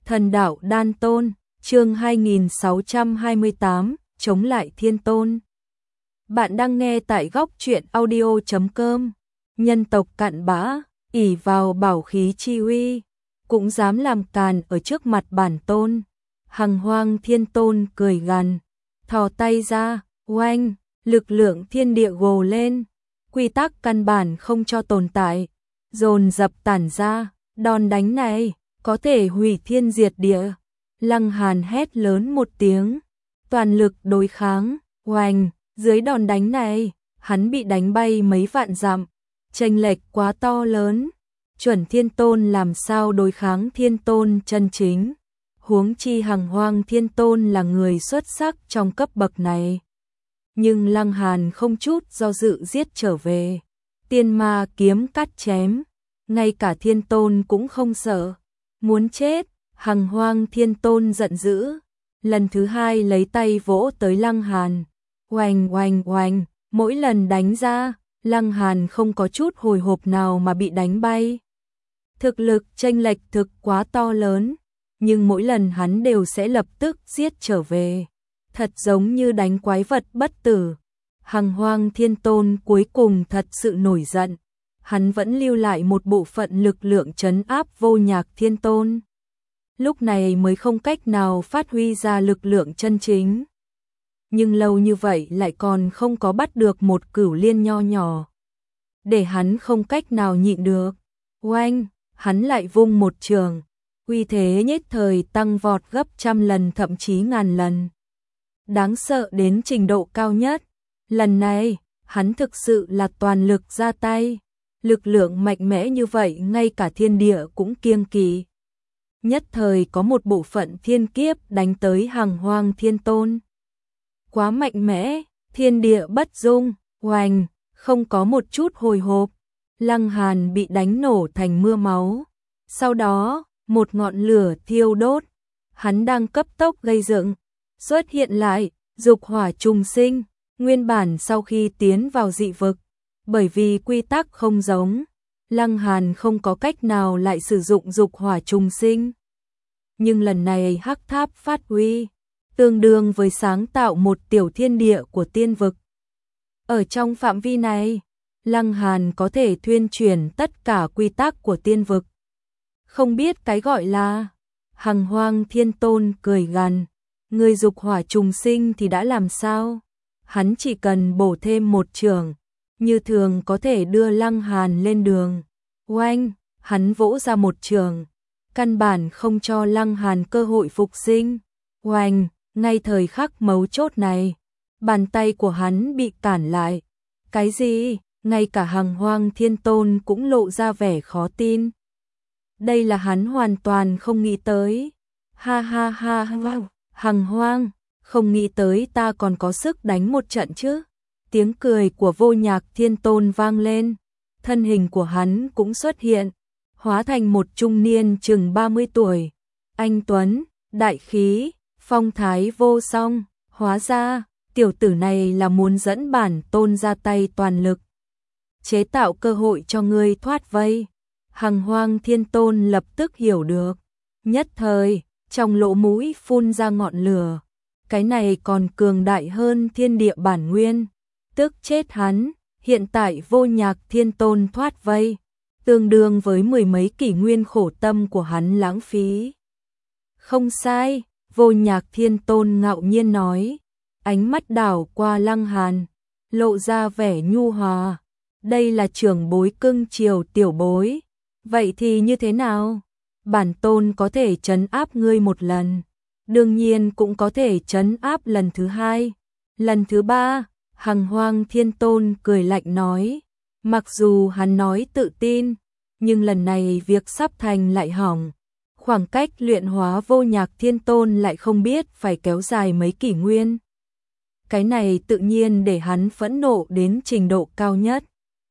Thần đạo đan tôn, chương 2628, chống lại thiên tôn. Bạn đang nghe tại góc truyện audio.com. Nhân tộc cặn bã, ỷ vào bảo khí chi uy, cũng dám làm càn ở trước mặt bản tôn. Hằng Hoang Thiên Tôn cười gằn, thò tay ra, oanh, lực lượng thiên địa gồ lên, quy tắc căn bản không cho tồn tại, dồn dập tản ra, đòn đánh này có thể hủy thiên diệt địa. Lăng Hàn hét lớn một tiếng, toàn lực đối kháng, oanh, dưới đòn đánh này, hắn bị đánh bay mấy vạn dặm, chênh lệch quá to lớn, chuẩn thiên tôn làm sao đối kháng thiên tôn chân chính, huống chi Hằng Hoang Thiên Tôn là người xuất sắc trong cấp bậc này. Nhưng Lăng Hàn không chút do dự giết trở về, tiên ma kiếm cắt chém, ngay cả thiên tôn cũng không sợ, muốn chết. Hằng Hoang Thiên Tôn giận dữ, lần thứ hai lấy tay vỗ tới Lăng Hàn, oanh oanh oanh, mỗi lần đánh ra, Lăng Hàn không có chút hồi hộp nào mà bị đánh bay. Thực lực chênh lệch thực quá to lớn, nhưng mỗi lần hắn đều sẽ lập tức giết trở về, thật giống như đánh quái vật bất tử. Hằng Hoang Thiên Tôn cuối cùng thật sự nổi giận, hắn vẫn lưu lại một bộ phận lực lượng trấn áp Vô Nhạc Thiên Tôn. Lúc này mới không cách nào phát huy ra lực lượng chân chính. Nhưng lâu như vậy lại còn không có bắt được một Cửu Liên nho nhỏ, để hắn không cách nào nhịn được. Oanh, hắn lại vung một trường, uy thế nhất thời tăng vọt gấp trăm lần thậm chí ngàn lần. Đáng sợ đến trình độ cao nhất. Lần này, hắn thực sự là toàn lực ra tay. Lực lượng mạnh mẽ như vậy ngay cả thiên địa cũng kiêng kỵ. Nhất thời có một bộ phận thiên kiếp đánh tới Hằng Hoang Thiên Tôn. Quá mạnh mẽ, thiên địa bất dung, oanh, không có một chút hồi hộp. Lăng Hàn bị đánh nổ thành mưa máu. Sau đó, một ngọn lửa thiêu đốt. Hắn đang cấp tốc gây dựng. Xuất hiện lại, dục hỏa trùng sinh. Nguyên bản sau khi tiến vào dị vực, bởi vì quy tắc không giống, Lăng Hàn không có cách nào lại sử dụng dục hỏa trùng sinh. Nhưng lần này hắc tháp phát huy, tương đương với sáng tạo một tiểu thiên địa của tiên vực. Ở trong phạm vi này, Lăng Hàn có thể thuyên chuyển tất cả quy tắc của tiên vực. Không biết cái gọi là. Hằng Hoang Thiên Tôn cười gằn, người dục hỏa trùng sinh thì đã làm sao? Hắn chỉ cần bổ thêm một trường, như thường có thể đưa Lăng Hàn lên đường. Oanh, hắn vỗ ra một trường, căn bản không cho Lăng Hàn cơ hội phục sinh. Oanh, ngay thời khắc mấu chốt này, bàn tay của hắn bị cản lại. Cái gì? Ngay cả Hằng Hoang Thiên Tôn cũng lộ ra vẻ khó tin. Đây là hắn hoàn toàn không nghĩ tới. Ha ha ha, Hằng Hoang, không nghĩ tới ta còn có sức đánh một trận chứ. Tiếng cười của Vô Nhạc Thiên Tôn vang lên, thân hình của hắn cũng xuất hiện, hóa thành một trung niên chừng 30 tuổi. Anh tuấn, đại khí, phong thái vô song, hóa ra, tiểu tử này là muốn dẫn bản tôn ra tay toàn lực. Chế tạo cơ hội cho ngươi thoát vây. Hằng Hoang Thiên Tôn lập tức hiểu được. Nhất thời, trong lỗ mũi phun ra ngọn lửa. Cái này còn cường đại hơn thiên địa bản nguyên. Tức chết hắn, hiện tại Vô Nhạc Thiên Tôn thoát vây, tương đương với mười mấy kỷ nguyên khổ tâm của hắn lãng phí. Không sai, Vô Nhạc Thiên Tôn ngạo nhiên nói, ánh mắt đảo qua Lăng Hàn, lộ ra vẻ nhu hòa. Đây là trưởng bối cưng chiều tiểu bối. Vậy thì như thế nào? Bản tôn có thể trấn áp ngươi một lần, đương nhiên cũng có thể trấn áp lần thứ hai, lần thứ ba. Hằng Hoang Thiên Tôn cười lạnh nói, mặc dù hắn nói tự tin, nhưng lần này việc sắp thành lại hỏng. Khoảng cách luyện hóa Vô Nhạc Thiên Tôn lại không biết phải kéo dài mấy kỷ nguyên. Cái này tự nhiên để hắn phẫn nộ đến trình độ cao nhất.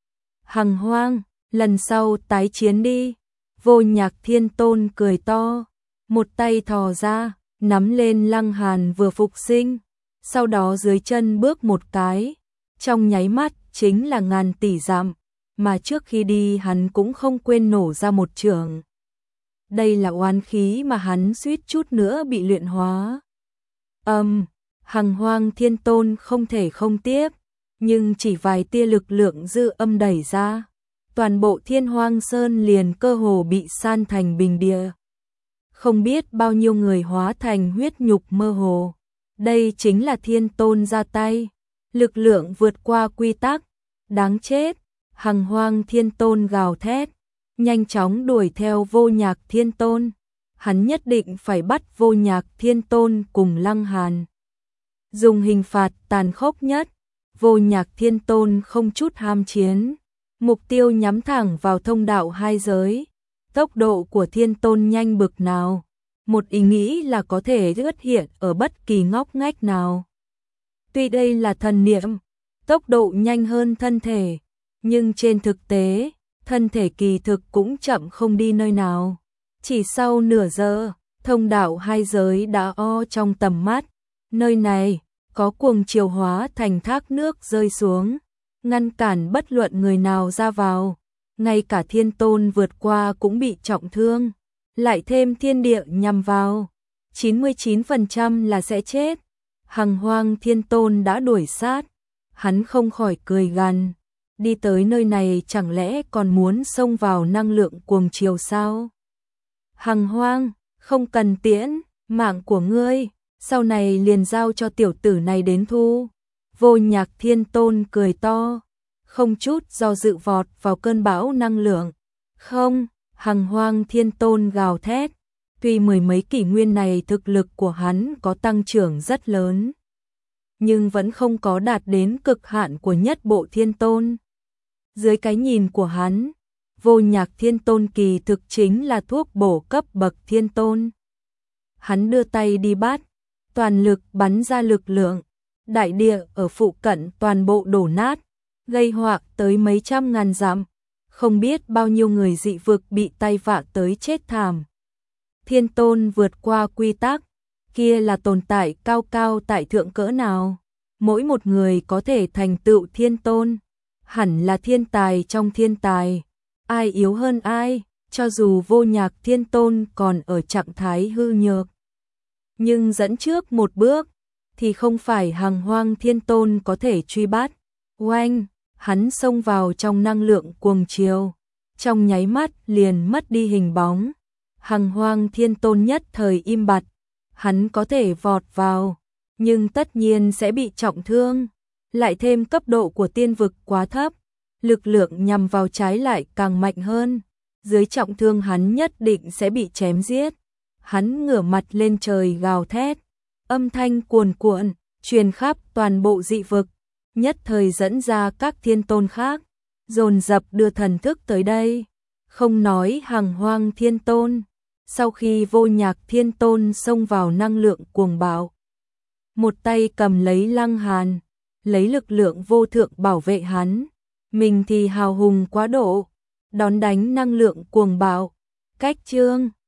Hằng Hoang, lần sau tái chiến đi. Vô Nhạc Thiên Tôn cười to, một tay thò ra, nắm lên Lăng Hàn vừa phục sinh, sau đó dưới chân bước một cái, trong nháy mắt chính là ngàn tỷ dặm, mà trước khi đi hắn cũng không quên nổ ra một trường. đây là oán khí mà hắn suýt chút nữa bị luyện hóa. Hằng Hoang Thiên Tôn không thể không tiếc, nhưng chỉ vài tia lực lượng dư âm đẩy ra, toàn bộ Thiên Hoang Sơn liền cơ hồ bị san thành bình địa. Không biết bao nhiêu người hóa thành huyết nhục mơ hồ. Đây chính là Thiên Tôn ra tay, lực lượng vượt qua quy tắc, đáng chết. Hằng Hoang Thiên Tôn gào thét, nhanh chóng đuổi theo Vô Nhạc Thiên Tôn. Hắn nhất định phải bắt Vô Nhạc Thiên Tôn cùng Lăng Hàn dùng hình phạt tàn khốc nhất. Vô Nhạc Thiên Tôn không chút ham chiến, mục tiêu nhắm thẳng vào thông đạo hai giới. Tốc độ của Thiên Tôn nhanh bực nào, một ý nghĩ là có thể xuất hiện ở bất kỳ ngóc ngách nào. Tuy đây là thần niệm, tốc độ nhanh hơn thân thể, nhưng trên thực tế, thân thể kỳ thực cũng chậm không đi nơi nào. Chỉ sau nửa giờ, thông đạo hai giới đã trong tầm mắt. Nơi này có cuồng chiều hóa thành thác nước rơi xuống, ngăn cản bất luận người nào ra vào. Ngay cả Thiên Tôn vượt qua cũng bị trọng thương, lại thêm thiên địa nhằm vào, 99% là sẽ chết. Hằng Hoang Thiên Tôn đã đuổi sát, hắn không khỏi cười gằn, đi tới nơi này chẳng lẽ còn muốn xông vào năng lượng cuồng chiều sao? Hằng Hoang, không cần tiễn, mạng của ngươi, sau này liền giao cho tiểu tử này đến thu. Vô Nhạc Thiên Tôn cười to, không chút do dự vọt vào cơn bão năng lượng. Không, Hằng Hoang Thiên Tôn gào thét, tuy mười mấy kỷ nguyên này thực lực của hắn có tăng trưởng rất lớn, nhưng vẫn không có đạt đến cực hạn của nhất bộ Thiên Tôn. Dưới cái nhìn của hắn, Vô Nhạc Thiên Tôn kỳ thực chính là thuốc bổ cấp bậc Thiên Tôn. Hắn đưa tay đi bắt, toàn lực bắn ra lực lượng, đại địa ở phụ cận toàn bộ đổ nát, gây họa tới mấy trăm ngàn dặm, không biết bao nhiêu người dị vực bị tai vạ tới chết thảm. Thiên Tôn vượt qua quy tắc, kia là tồn tại cao cao tại thượng cỡ nào, mỗi một người có thể thành tựu Thiên Tôn, hẳn là thiên tài trong thiên tài, ai yếu hơn ai, cho dù Vô Nhạc Thiên Tôn còn ở trạng thái hư nhược, nhưng dẫn trước một bước thì không phải Hằng Hoang Thiên Tôn có thể truy bắt. Oanh, hắn xông vào trong năng lượng cuồng chiều, trong nháy mắt liền mất đi hình bóng. Hằng Hoang Thiên Tôn nhất thời im bặt, hắn có thể vọt vào, nhưng tất nhiên sẽ bị trọng thương, lại thêm cấp độ của tiên vực quá thấp, lực lượng nhằm vào trái lại càng mạnh hơn, dưới trọng thương hắn nhất định sẽ bị chém giết. Hắn ngửa mặt lên trời gào thét, âm thanh cuồn cuộn, truyền khắp toàn bộ dị vực, nhất thời dẫn ra các thiên tôn khác, dồn dập đưa thần thức tới đây. Không nói Hằng Hoang Thiên Tôn, sau khi Vô Nhạc Thiên Tôn xông vào năng lượng cuồng bạo, một tay cầm lấy Lăng Hàn, lấy lực lượng vô thượng bảo vệ hắn, mình thì hào hùng quá độ, đón đánh năng lượng cuồng bạo. Cách chương